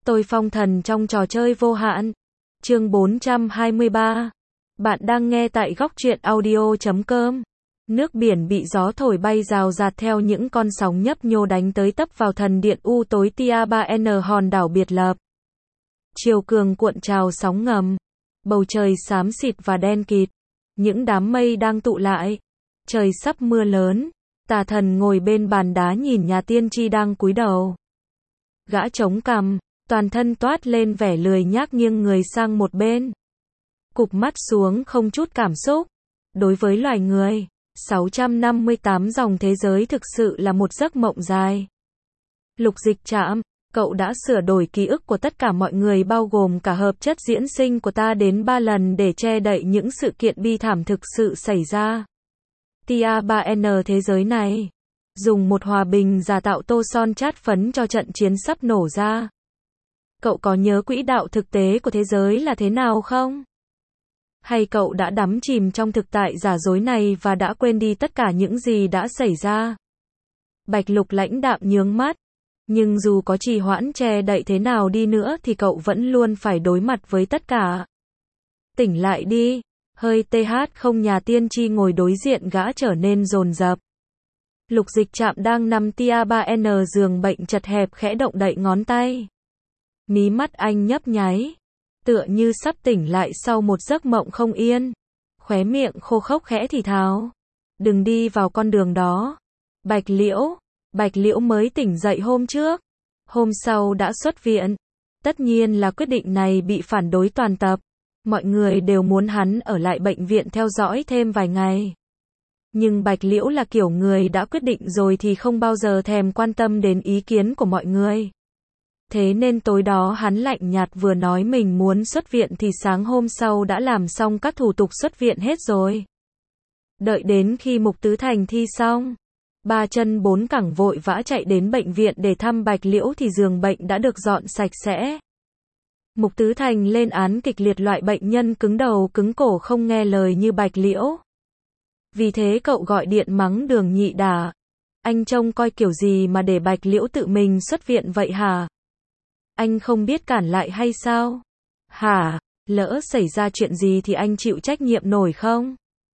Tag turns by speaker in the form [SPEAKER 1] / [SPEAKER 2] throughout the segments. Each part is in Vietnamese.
[SPEAKER 1] Tôi phong thần trong trò chơi vô hạn. Chương 423. Bạn đang nghe tại góc truyện audio.com. Nước biển bị gió thổi bay rào rạt theo những con sóng nhấp nhô đánh tới tấp vào thần điện u tối Tia 3N hòn đảo biệt lập. Chiều cường cuộn trào sóng ngầm. Bầu trời xám xịt và đen kịt. Những đám mây đang tụ lại. Trời sắp mưa lớn. Tà thần ngồi bên bàn đá nhìn nhà tiên tri đang cúi đầu. Gã chống cằm, toàn thân toát lên vẻ lười nhác nghiêng người sang một bên. Cụp mắt xuống không chút cảm xúc. Đối với loài người, 658 dòng thế giới thực sự là một giấc mộng dài. Lục Dịch Trạm, cậu đã sửa đổi ký ức của tất cả mọi người bao gồm cả hợp chất diễn sinh của ta đến 3 lần để che đậy những sự kiện bi thảm thực sự xảy ra. Tia 3N thế giới này. Dùng một hòa bình giả tạo tô son chát phấn cho trận chiến sắp nổ ra. Cậu có nhớ quỹ đạo thực tế của thế giới là thế nào không? Hay cậu đã đắm chìm trong thực tại giả dối này và đã quên đi tất cả những gì đã xảy ra? Bạch Lục lãnh đạm nhướng mắt. Nhưng dù có trì hoãn che đậy thế nào đi nữa thì cậu vẫn luôn phải đối mặt với tất cả. Tỉnh lại đi. Hơi TH không nhà tiên tri ngồi đối diện gã trở nên dồn dập. Lục Dịch Trạm đang nằm Tia 3N giường bệnh chật hẹp khẽ động đậy ngón tay. Mí mắt anh nhấp nháy. Tựa như sắp tỉnh lại sau một giấc mộng không yên. Khóe miệng khô khốc khẽ thì thào. Đừng đi vào con đường đó. Bạch Liễu mới tỉnh dậy hôm trước. Hôm sau đã xuất viện. Tất nhiên là quyết định này bị phản đối toàn tập. Mọi người đều muốn hắn ở lại bệnh viện theo dõi thêm vài ngày. Nhưng Bạch Liễu là kiểu người đã quyết định rồi thì không bao giờ thèm quan tâm đến ý kiến của mọi người. Thế nên tối đó hắn lạnh nhạt vừa nói mình muốn xuất viện thì sáng hôm sau đã làm xong các thủ tục xuất viện hết rồi. Đợi đến khi Mục Tứ Thành thi xong, 3 chân 4 cẳng vội vã chạy đến bệnh viện để thăm Bạch Liễu thì giường bệnh đã được dọn sạch sẽ. Mục Tứ Thành lên án kịch liệt loại bệnh nhân cứng đầu cứng cổ không nghe lời như Bạch Liễu. Vì thế cậu gọi điện mắng Đường Nhị Đả. Anh trông coi kiểu gì mà để Bạch Liễu tự mình xuất viện vậy hả? Anh không biết cản lại hay sao? Hả? Lỡ xảy ra chuyện gì thì anh chịu trách nhiệm nổi không?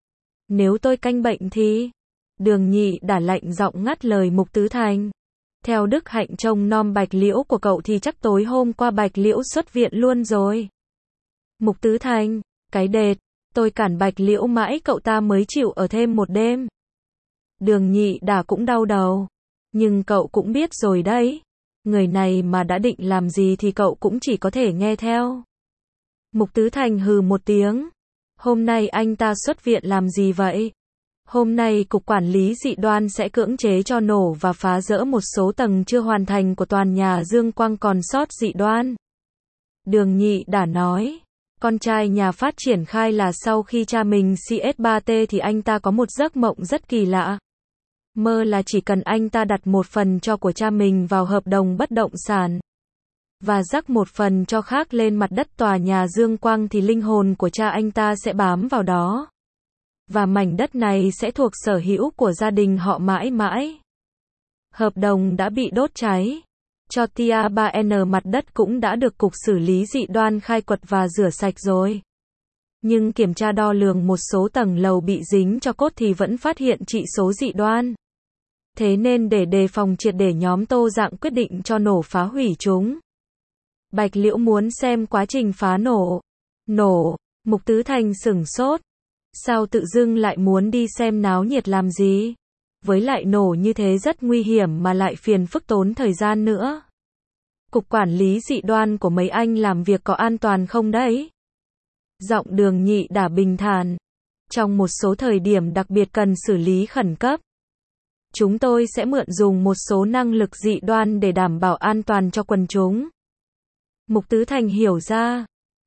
[SPEAKER 1] Nếu tôi canh bệnh thì... Đường Nhị Đả lạnh giọng ngắt lời Mục Tứ Thành. Theo đức hạnh trông nom Bạch Liễu của cậu thì chắc tối hôm qua Bạch Liễu xuất viện luôn rồi. Mục Tứ Thành, cái đệt, tôi cản Bạch Liễu mãi cậu ta mới chịu ở thêm một đêm. Đường Nhị Đả cũng đau đầu. Nhưng cậu cũng biết rồi đấy. Người này mà đã định làm gì thì cậu cũng chỉ có thể nghe theo. Mục Tứ Thành hừ một tiếng. Hôm nay anh ta xuất viện làm gì vậy? Hôm nay Cục Quản lý Dị đoan sẽ cưỡng chế cho nổ và phá rỡ một số tầng chưa hoàn thành của tòa nhà Dương Quang còn sót dị đoan. Đường Nhị Đả nói. Con trai nhà phát triển khai là sau khi cha mình CS3T thì anh ta có một giấc mộng rất kỳ lạ. Mơ là chỉ cần anh ta đặt một phần cho của cha mình vào hợp đồng bất động sản và rắc một phần cho khác lên mặt đất tòa nhà Dương Quang thì linh hồn của cha anh ta sẽ bám vào đó. Và mảnh đất này sẽ thuộc sở hữu của gia đình họ mãi mãi. Hợp đồng đã bị đốt cháy. Cho Tia 3N mặt đất cũng đã được Cục Xử lý Dị đoan khai quật và rửa sạch rồi. Nhưng kiểm tra đo lường một số tầng lầu bị dính cho cốt thì vẫn phát hiện trị số dị đoan. Thế nên để đề phòng triệt để nhóm Tô Dạng quyết định cho nổ phá hủy chúng. Bạch Liễu muốn xem quá trình phá nổ. Mục Tứ Thành sửng sốt. Sao tự dưng lại muốn đi xem náo nhiệt làm gì? Với lại nổ như thế rất nguy hiểm mà lại phiền phức tốn thời gian nữa. Cục Quản lý Dị đoan của mấy anh làm việc có an toàn không đấy? Giọng Đường Nhị Đả bình thản. Trong một số thời điểm đặc biệt cần xử lý khẩn cấp, chúng tôi sẽ mượn dùng một số năng lực dị đoan để đảm bảo an toàn cho quần chúng. Mục Tứ Thành hiểu ra.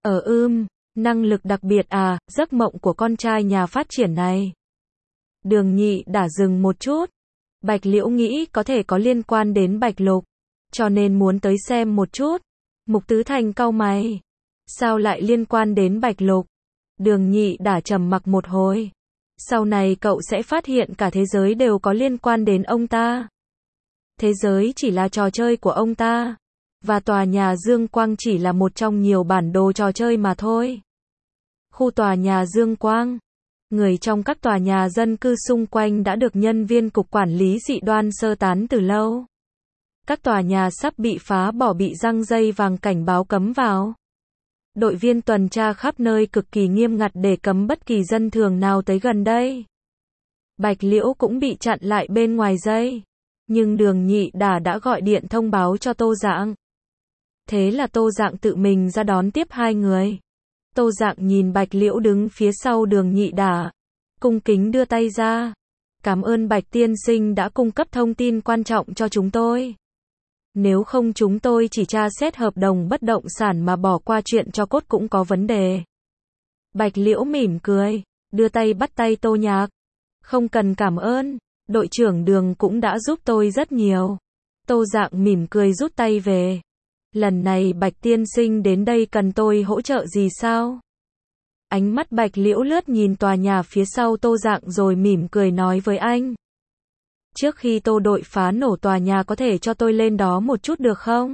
[SPEAKER 1] Năng lực đặc biệt à, giấc mộng của con trai nhà phát triển này. Đường Nhị Đả dừng một chút. Bạch Liễu nghĩ có thể có liên quan đến Bạch Lục, cho nên muốn tới xem một chút. Mục Tứ Thành cau mày. Sao lại liên quan đến Bạch Lục? Đường Nhị Đả trầm mặc một hồi. Sau này cậu sẽ phát hiện cả thế giới đều có liên quan đến ông ta. Thế giới chỉ là trò chơi của ông ta. Và tòa nhà Dương Quang chỉ là một trong nhiều bản đồ trò chơi mà thôi. Khu tòa nhà Dương Quang. Người trong các tòa nhà dân cư xung quanh đã được nhân viên cục quản lý dị đoan sơ tán từ lâu. Các tòa nhà sắp bị phá bỏ bị giăng dây vàng cảnh báo cấm vào. Đội viên tuần tra khắp nơi cực kỳ nghiêm ngặt để cấm bất kỳ dân thường nào tới gần đây. Bạch Liễu cũng bị chặn lại bên ngoài dây. Nhưng Đường Nhị Đả đã gọi điện thông báo cho Tô Dạng. Thế là Tô Dạng tự mình ra đón tiếp hai người. Tô Dạng nhìn Bạch Liễu đứng phía sau Đường Nhị Đả, cung kính đưa tay ra. Cảm ơn Bạch tiên sinh đã cung cấp thông tin quan trọng cho chúng tôi. Nếu không chúng tôi chỉ tra xét hợp đồng bất động sản mà bỏ qua chuyện cho cốt cũng có vấn đề. Bạch Liễu mỉm cười, đưa tay bắt tay Tô Nhạc. Không cần cảm ơn, đội trưởng Đường cũng đã giúp tôi rất nhiều. Tô Dạng mỉm cười rút tay về. Lần này Bạch tiên sinh đến đây cần tôi hỗ trợ gì sao? Ánh mắt Bạch Liễu lướt nhìn tòa nhà phía sau Tô Dạng rồi mỉm cười nói với anh. Trước khi Tô đội phá nổ tòa nhà có thể cho tôi lên đó một chút được không?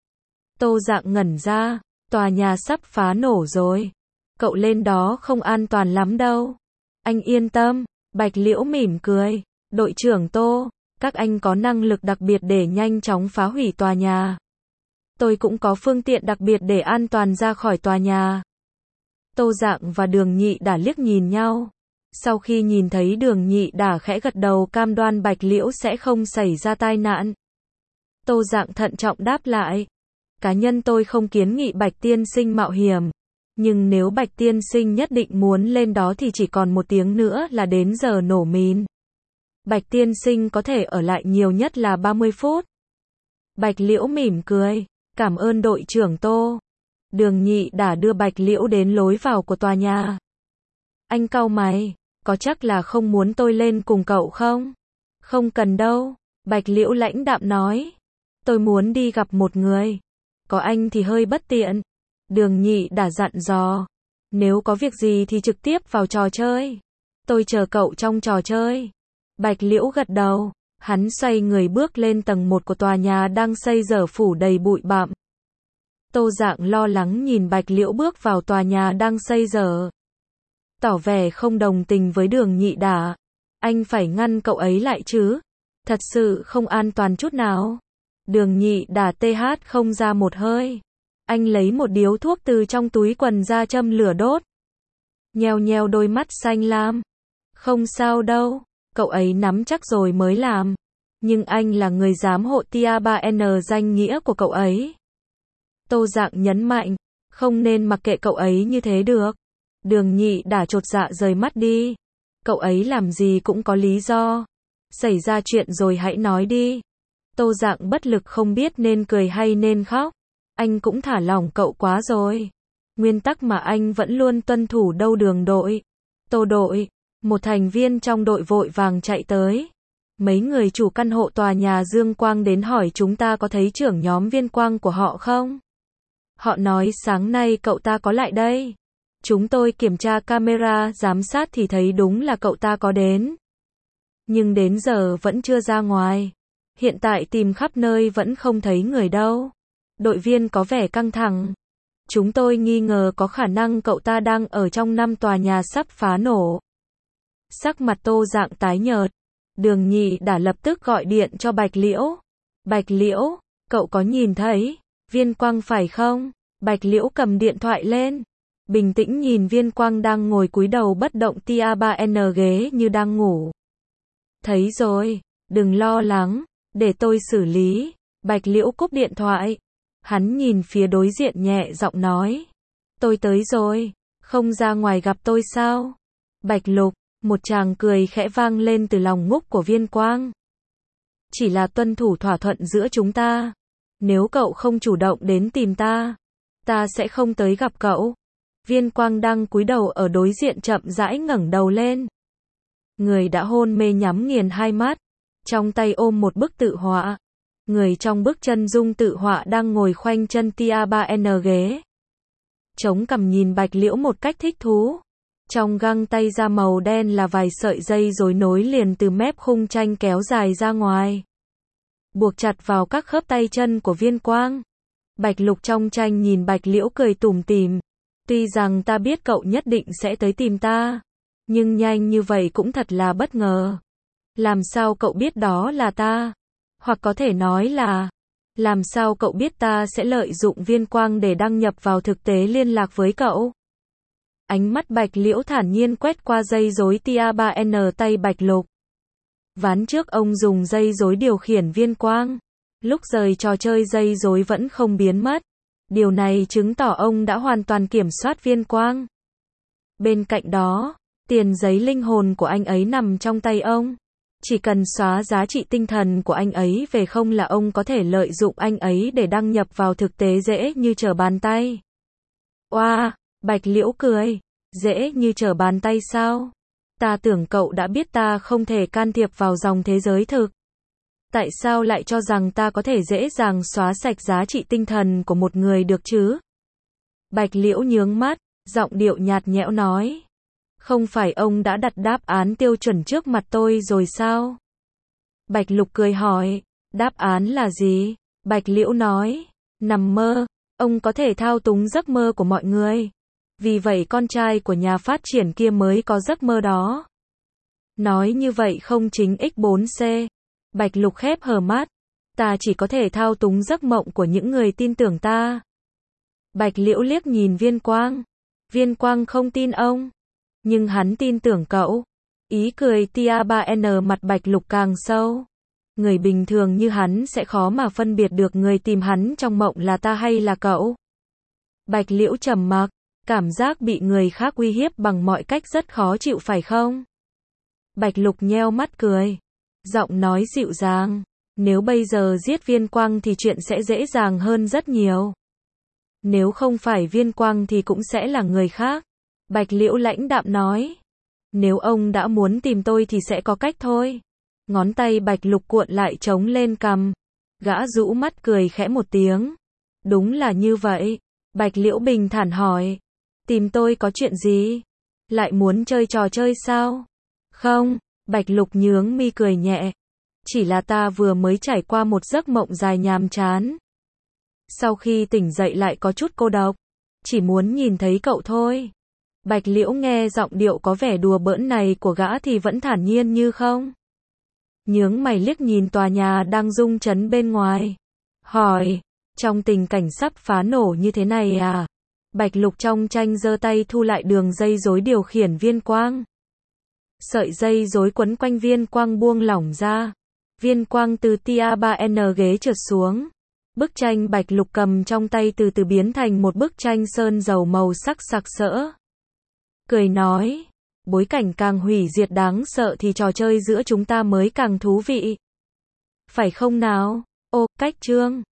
[SPEAKER 1] Tô Dạng ngẩn ra, tòa nhà sắp phá nổ rồi. Cậu lên đó không an toàn lắm đâu. Anh yên tâm, Bạch Liễu mỉm cười. Đội trưởng Tô, các anh có năng lực đặc biệt để nhanh chóng phá hủy tòa nhà. Tôi cũng có phương tiện đặc biệt để an toàn ra khỏi tòa nhà. Tô Dạng và Đường Nhị Đả liếc nhìn nhau. Sau khi nhìn thấy Đường Nhị Đả khẽ gật đầu cam đoan Bạch Liễu sẽ không xảy ra tai nạn. Tô Dạng thận trọng đáp lại. Cá nhân tôi không kiến nghị Bạch tiên sinh mạo hiểm. Nhưng nếu Bạch tiên sinh nhất định muốn lên đó thì chỉ còn 1 tiếng nữa là đến giờ nổ mìn. Bạch tiên sinh có thể ở lại nhiều nhất là 30 phút. Bạch Liễu mỉm cười. Cảm ơn đội trưởng Tô. Đường Nhị Đả đưa Bạch Liễu đến lối vào của tòa nhà. Anh cau mày, có chắc là không muốn tôi lên cùng cậu không? Không cần đâu, Bạch Liễu lãnh đạm nói. Tôi muốn đi gặp một người. Có anh thì hơi bất tiện. Đường Nhị Đả dặn dò. Nếu có việc gì thì trực tiếp vào trò chơi. Tôi chờ cậu trong trò chơi. Bạch Liễu gật đầu. Hắn xoay người bước lên tầng 1 của tòa nhà đang xây dở phủ đầy bụi bặm. Tô Dạng lo lắng nhìn Bạch Liễu bước vào tòa nhà đang xây dở. Tỏ vẻ không đồng tình với Đường Nhị Đả. Anh phải ngăn cậu ấy lại chứ. Thật sự không an toàn chút nào. Đường Nhị Đả TH không ra một hơi. Anh lấy một điếu thuốc từ trong túi quần ra châm lửa đốt. Nheo nheo đôi mắt xanh lam. Không sao đâu. Cậu ấy nắm chắc rồi mới làm. Nhưng anh là người giám hộ Tia 3N danh nghĩa của cậu ấy. Tô Dạng nhấn mạnh. Không nên mặc kệ cậu ấy như thế được. Đường Nhị Đả chột dạ rời mắt đi. Cậu ấy làm gì cũng có lý do. Xảy ra chuyện rồi hãy nói đi. Tô Dạng bất lực không biết nên cười hay nên khóc. Anh cũng thả lỏng cậu quá rồi. Nguyên tắc mà anh vẫn luôn tuân thủ đâu Đường đội. Tô đội. Một thành viên trong đội vội vàng chạy tới. Mấy người chủ căn hộ tòa nhà Dương Quang đến hỏi chúng ta có thấy trưởng nhóm Viên Quang của họ không? Họ nói sáng nay cậu ta có lại đây. Chúng tôi kiểm tra camera giám sát thì thấy đúng là cậu ta có đến. Nhưng đến giờ vẫn chưa ra ngoài. Hiện tại tìm khắp nơi vẫn không thấy người đâu. Đội viên có vẻ căng thẳng. Chúng tôi nghi ngờ có khả năng cậu ta đang ở trong 5 tòa nhà sắp phá nổ. Sắc mặt Tô Dạng tái nhợt. Đường Nhị Đả lập tức gọi điện cho Bạch Liễu. Bạch Liễu, cậu có nhìn thấy Viên Quang phải không? Bạch Liễu cầm điện thoại lên. Bình tĩnh nhìn Viên Quang đang ngồi cúi đầu bất động Tia 3N ghế như đang ngủ. Thấy rồi, đừng lo lắng, để tôi xử lý. Bạch Liễu cúp điện thoại. Hắn nhìn phía đối diện nhẹ giọng nói. Tôi tới rồi, không ra ngoài gặp tôi sao? Bạch Lục, một tràng cười khẽ vang lên từ lòng ngúc của Viên Quang. Chỉ là tuân thủ thỏa thuận giữa chúng ta. Nếu cậu không chủ động đến tìm ta, ta sẽ không tới gặp cậu. Viên Quang đang cúi đầu ở đối diện chậm rãi ngẩng đầu lên. Người đã hôn mê nhắm nghiền hai mắt, trong tay ôm một bức tự họa. Người trong bức chân dung tự họa đang ngồi khoanh chân Tia 3N ghế. Chống cằm nhìn Bạch Liễu một cách thích thú. Trong găng tay da màu đen là vài sợi dây rối nối liền từ mép khung tranh kéo dài ra ngoài. Buộc chặt vào các khớp tay chân của Viên Quang. Bạch Lục trong tranh nhìn Bạch Liễu cười tủm tỉm. Tuy rằng ta biết cậu nhất định sẽ tới tìm ta, nhưng nhanh như vậy cũng thật là bất ngờ. Làm sao cậu biết đó là ta? Hoặc có thể nói là, làm sao cậu biết ta sẽ lợi dụng viên quang để đăng nhập vào thực tế liên lạc với cậu? Ánh mắt Bạch Liễu thản nhiên quét qua dây rối tia 3N tay Bạch Lục. Ván trước ông dùng dây rối điều khiển viên quang. Lúc rời trò chơi dây rối vẫn không biến mất. Điều này chứng tỏ ông đã hoàn toàn kiểm soát viên quang. Bên cạnh đó, tiền giấy linh hồn của anh ấy nằm trong tay ông. Chỉ cần xóa giá trị tinh thần của anh ấy về không là ông có thể lợi dụng anh ấy để đăng nhập vào thực tế dễ như trở bàn tay. Oa, Bạch Liễu cười. Dễ như trở bàn tay sao? Ta tưởng cậu đã biết ta không thể can thiệp vào dòng thế giới thực. Tại sao lại cho rằng ta có thể dễ dàng xóa sạch giá trị tinh thần của một người được chứ? Bạch Liễu nhướng mắt, giọng điệu nhạt nhẽo nói. Không phải ông đã đặt đáp án tiêu chuẩn trước mặt tôi rồi sao? Bạch Lục cười hỏi. Đáp án là gì? Bạch Liễu nói. Nằm mơ. Ông có thể thao túng giấc mơ của mọi người. Vì vậy con trai của nhà phát triển kia mới có giấc mơ đó. Nói như vậy không chính X4C. Bạch Lục khép hờ mắt. Ta chỉ có thể thao túng giấc mộng của những người tin tưởng ta. Bạch Liễu liếc nhìn Viên Quang. Viên Quang không tin ông. Nhưng hắn tin tưởng cậu. Ý cười tia 3N mặt Bạch Lục càng sâu. Người bình thường như hắn sẽ khó mà phân biệt được người tìm hắn trong mộng là ta hay là cậu. Bạch Liễu trầm mặc. Cảm giác bị người khác uy hiếp bằng mọi cách rất khó chịu phải không? Bạch Lục nheo mắt cười. Giọng nói dịu dàng. Nếu bây giờ giết Viên Quang thì chuyện sẽ dễ dàng hơn rất nhiều. Nếu không phải Viên Quang thì cũng sẽ là người khác. Bạch Liễu lãnh đạm nói. Nếu ông đã muốn tìm tôi thì sẽ có cách thôi. Ngón tay Bạch Lục cuộn lại trống lên cằm. Gã rũ mắt cười khẽ một tiếng. Đúng là như vậy. Bạch Liễu bình thản hỏi. Tìm tôi có chuyện gì? Lại muốn chơi trò chơi sao? Không, Bạch Lục nhướng mi cười nhẹ. Chỉ là ta vừa mới trải qua một giấc mộng dài nhàm chán. Sau khi tỉnh dậy lại có chút cô độc. Chỉ muốn nhìn thấy cậu thôi. Bạch Liễu nghe giọng điệu có vẻ đùa bỡn này của gã thì vẫn thản nhiên như không. Nhướng mày liếc nhìn tòa nhà đang rung chấn bên ngoài. Hỏi, trong tình cảnh sắp phá nổ như thế này à? Bạch Lục trong tranh giơ tay thu lại đường dây rối điều khiển viên quang. Sợi dây rối quấn quanh viên quang buông lỏng ra. Viên quang từ tia 3N ghế trượt xuống. Bức tranh Bạch Lục cầm trong tay từ từ biến thành một bức tranh sơn dầu màu sắc sặc sỡ. Cười nói, bối cảnh càng hủy diệt đáng sợ thì trò chơi giữa chúng ta mới càng thú vị. Phải không nào? Ô, cách chương.